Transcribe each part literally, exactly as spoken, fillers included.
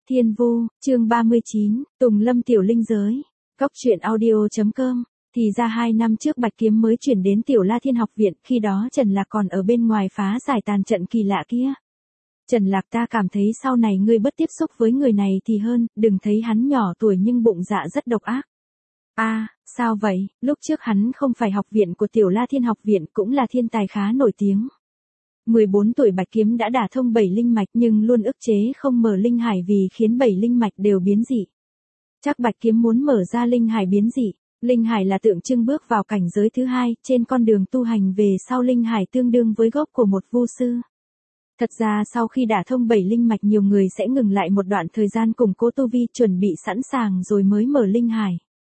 Thiên Vu, chương ba mươi chín, Tùng Lâm Tiểu Linh Giới. Cốc truyện audio.com. Thì ra hai năm trước Bạch Kiếm mới chuyển đến Tiểu La Thiên Học Viện, khi đó Trần Lạc còn ở bên ngoài phá giải tàn trận kỳ lạ kia. Trần Lạc, ta cảm thấy sau này ngươi bớt tiếp xúc với người này thì hơn, đừng thấy hắn nhỏ tuổi nhưng bụng dạ rất độc ác. A, à, sao vậy, lúc trước hắn không phải học viện của Tiểu La Thiên Học Viện, cũng là thiên tài khá nổi tiếng. mười bốn tuổi Bạch Kiếm đã đả thông bảy linh mạch nhưng luôn ức chế không mở linh hải vì khiến bảy linh mạch đều biến dị. Chắc Bạch Kiếm muốn mở ra linh hải biến dị. Linh hải là tượng trưng bước vào cảnh giới thứ hai, trên con đường tu hành về sau linh hải tương đương với gốc của một vu sư. Thật ra sau khi đả thông bảy linh mạch nhiều người sẽ ngừng lại một đoạn thời gian củng cố tu vi, chuẩn bị sẵn sàng rồi mới mở linh hải.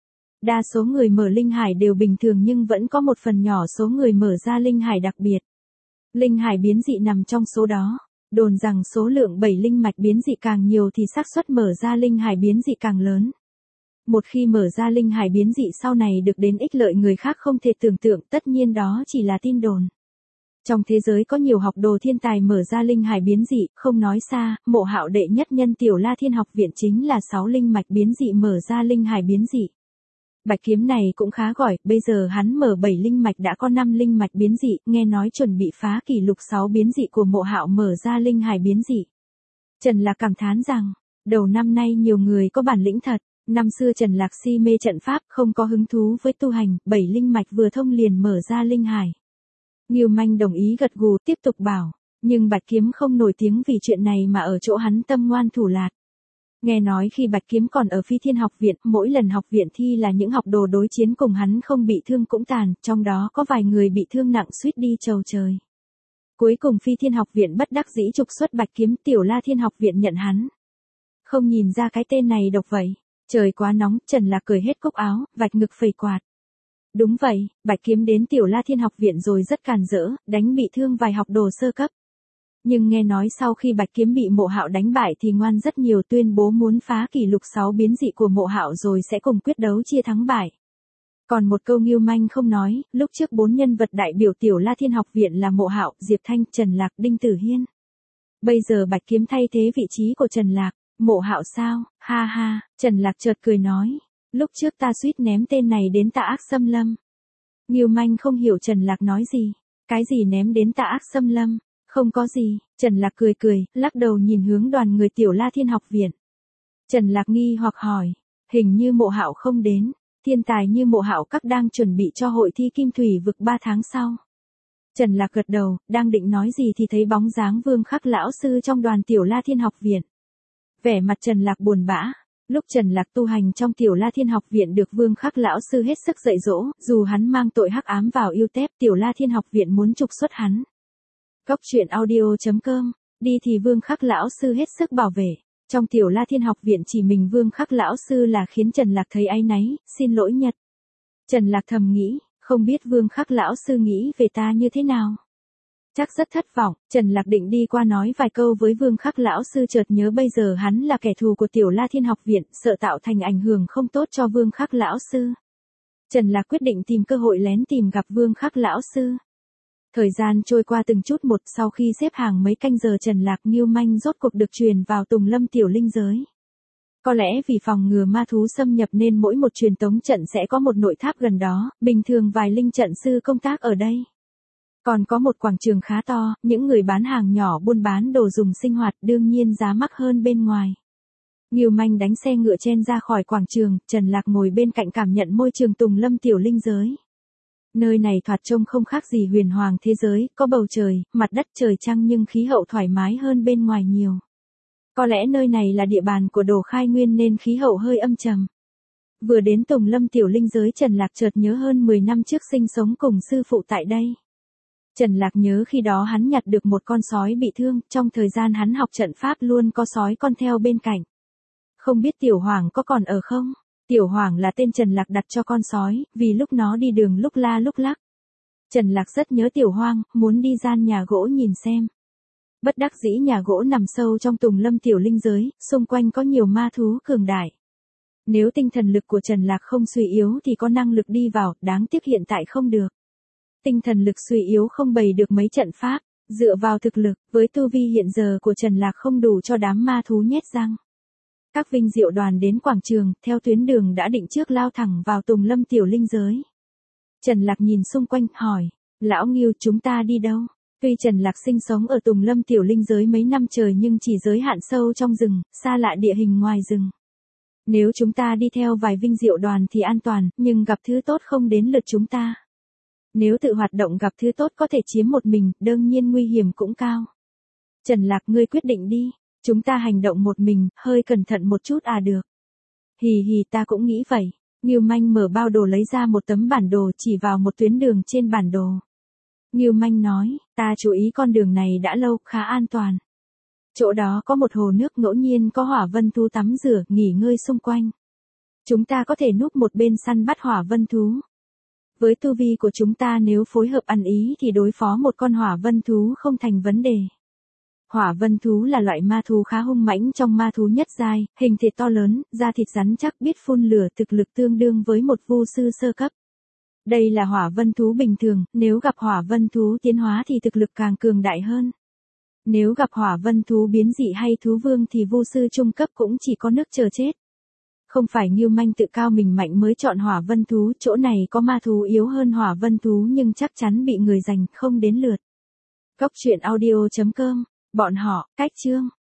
Đa số người mở linh hải đều bình thường nhưng vẫn có một phần nhỏ số người mở ra linh hải đặc biệt. Linh hải biến dị nằm trong số đó. Đồn rằng số lượng bảy linh mạch biến dị càng nhiều thì xác suất mở ra linh hải biến dị càng lớn. Một khi mở ra linh hải biến dị sau này được đến ích lợi người khác không thể tưởng tượng, tất nhiên đó chỉ là tin đồn. Trong thế giới có nhiều học đồ thiên tài mở ra linh hải biến dị, không nói xa, Mộ Hạo đệ nhất nhân Tiểu La Thiên Học Viện chính là sáu linh mạch biến dị mở ra linh hải biến dị. Bạch Kiếm này cũng khá giỏi, bây giờ hắn mở bảy linh mạch đã có năm linh mạch biến dị, nghe nói chuẩn bị phá kỷ lục sáu biến dị của Mộ Hạo mở ra linh hải biến dị. Trần Lạc cảm thán rằng, đầu năm nay nhiều người có bản lĩnh thật. Năm xưa Trần Lạc si mê trận pháp, không có hứng thú với tu hành, bảy linh mạch vừa thông liền mở ra linh hải. Ngưu Manh đồng ý gật gù, tiếp tục bảo, nhưng Bạch Kiếm không nổi tiếng vì chuyện này mà ở chỗ hắn tâm ngoan thủ lạt. Nghe nói khi Bạch Kiếm còn ở Phi Thiên Học Viện, mỗi lần học viện thi là những học đồ đối chiến cùng hắn không bị thương cũng tàn, trong đó có vài người bị thương nặng suýt đi chầu trời. Cuối cùng Phi Thiên Học Viện bất đắc dĩ trục xuất Bạch Kiếm, Tiểu La Thiên Học Viện nhận hắn. Không nhìn ra cái tên này độc vậy. Trời quá nóng, Trần Lạc cởi hết cúc áo, vạch ngực phẩy quạt. Đúng vậy, Bạch Kiếm đến Tiểu La Thiên Học Viện rồi rất càn rỡ, đánh bị thương vài học đồ sơ cấp. Nhưng nghe nói sau khi Bạch Kiếm bị Mộ Hạo đánh bại thì ngoan rất nhiều, tuyên bố muốn phá kỷ lục sáu biến dị của Mộ Hạo rồi sẽ cùng quyết đấu chia thắng bại. Còn một câu Ngưu Manh không nói, lúc trước bốn nhân vật đại biểu Tiểu La Thiên Học Viện là Mộ Hạo, Diệp Thanh, Trần Lạc, Đinh Tử Hiên. Bây giờ Bạch Kiếm thay thế vị trí của Trần Lạc. Mộ Hạo sao, ha ha, Trần Lạc chợt cười nói, lúc trước ta suýt ném tên này đến Tà Ác Xâm Lâm. Ngưu Manh không hiểu Trần Lạc nói gì, cái gì ném đến Tà Ác Xâm Lâm, không có gì, Trần Lạc cười cười, lắc đầu nhìn hướng đoàn người Tiểu La Thiên Học Viện. Trần Lạc nghi hoặc hỏi, hình như Mộ Hạo không đến, thiên tài như Mộ Hạo các đang chuẩn bị cho hội thi Kim Thủy Vực ba tháng sau. Trần Lạc gật đầu, đang định nói gì thì thấy bóng dáng Vương Khắc lão sư trong đoàn Tiểu La Thiên Học Viện. Vẻ mặt Trần Lạc buồn bã, lúc Trần Lạc tu hành trong Tiểu La Thiên Học Viện được Vương Khắc lão sư hết sức dạy dỗ, dù hắn mang tội hắc ám vào yêu tép, Tiểu La Thiên Học Viện muốn trục xuất hắn. Cốc truyện audio.com, đi thì Vương Khắc lão sư hết sức bảo vệ, trong Tiểu La Thiên Học Viện chỉ mình Vương Khắc lão sư là khiến Trần Lạc thấy áy náy, xin lỗi nhật. Trần Lạc thầm nghĩ, không biết Vương Khắc lão sư nghĩ về ta như thế nào. Chắc rất thất vọng, Trần Lạc định đi qua nói vài câu với Vương Khắc lão sư, chợt nhớ bây giờ hắn là kẻ thù của Tiểu La Thiên Học Viện, sợ tạo thành ảnh hưởng không tốt cho Vương Khắc lão sư. Trần Lạc quyết định tìm cơ hội lén tìm gặp Vương Khắc lão sư. Thời gian trôi qua từng chút một, sau khi xếp hàng mấy canh giờ Trần Lạc, Ngưu Manh rốt cuộc được truyền vào Tùng Lâm Tiểu Linh Giới. Có lẽ vì phòng ngừa ma thú xâm nhập nên mỗi một truyền tống trận sẽ có một nội tháp gần đó, bình thường vài linh trận sư công tác ở đây. Còn có một quảng trường khá to, những người bán hàng nhỏ buôn bán đồ dùng sinh hoạt đương nhiên giá mắc hơn bên ngoài. Ngưu Manh đánh xe ngựa chen ra khỏi quảng trường, Trần Lạc ngồi bên cạnh cảm nhận môi trường Tùng Lâm Tiểu Linh Giới. Nơi này thoạt trông không khác gì huyền hoàng thế giới, có bầu trời, mặt đất trời trăng nhưng khí hậu thoải mái hơn bên ngoài nhiều. Có lẽ nơi này là địa bàn của Đồ Khai Nguyên nên khí hậu hơi âm trầm. Vừa đến Tùng Lâm Tiểu Linh Giới Trần Lạc chợt nhớ hơn mười năm trước sinh sống cùng sư phụ tại đây. Trần Lạc nhớ khi đó hắn nhặt được một con sói bị thương, trong thời gian hắn học trận pháp luôn có sói con theo bên cạnh. Không biết Tiểu Hoàng có còn ở không? Tiểu Hoàng là tên Trần Lạc đặt cho con sói, vì lúc nó đi đường lúc la lúc lắc. Trần Lạc rất nhớ Tiểu Hoang, muốn đi gian nhà gỗ nhìn xem. Bất đắc dĩ nhà gỗ nằm sâu trong Tùng Lâm Tiểu Linh Giới, xung quanh có nhiều ma thú cường đại. Nếu tinh thần lực của Trần Lạc không suy yếu thì có năng lực đi vào, đáng tiếc hiện tại không được. Tinh thần lực suy yếu không bày được mấy trận pháp, dựa vào thực lực, với tu vi hiện giờ của Trần Lạc không đủ cho đám ma thú nhét răng. Các vinh diệu đoàn đến quảng trường, theo tuyến đường đã định trước lao thẳng vào Tùng Lâm tiểu linh giới. Trần Lạc nhìn xung quanh, hỏi, lão Ngưu chúng ta đi đâu? Tuy Trần Lạc sinh sống ở Tùng Lâm tiểu linh giới mấy năm trời nhưng chỉ giới hạn sâu trong rừng, xa lạ địa hình ngoài rừng. Nếu chúng ta đi theo vài vinh diệu đoàn thì an toàn, nhưng gặp thứ tốt không đến lượt chúng ta. Nếu tự hoạt động gặp thứ tốt có thể chiếm một mình, đương nhiên nguy hiểm cũng cao. Trần Lạc ngươi quyết định đi, chúng ta hành động một mình, hơi cẩn thận một chút à được. Hì hì ta cũng nghĩ vậy. Ngưu Manh mở bao đồ lấy ra một tấm bản đồ chỉ vào một tuyến đường trên bản đồ. Ngưu Manh nói, ta chú ý con đường này đã lâu, khá an toàn. Chỗ đó có một hồ nước ngẫu nhiên có hỏa vân thú tắm rửa, nghỉ ngơi xung quanh. Chúng ta có thể núp một bên săn bắt hỏa vân thú. Với tu vi của chúng ta nếu phối hợp ăn ý thì đối phó một con hỏa vân thú không thành vấn đề. Hỏa vân thú là loại ma thú khá hung mãnh trong ma thú nhất giai, hình thịt to lớn, da thịt rắn chắc, biết phun lửa, thực lực tương đương với một vu sư sơ cấp. Đây là hỏa vân thú bình thường, nếu gặp hỏa vân thú tiến hóa thì thực lực càng cường đại hơn. Nếu gặp hỏa vân thú biến dị hay thú vương thì vu sư trung cấp cũng chỉ có nước chờ chết. Không phải Ngưu Manh tự cao mình mạnh mới chọn hỏa vân thú, chỗ này có ma thú yếu hơn hỏa vân thú nhưng chắc chắn bị người giành không đến lượt. Cốc truyện audio chấm com, bọn họ, cách chương.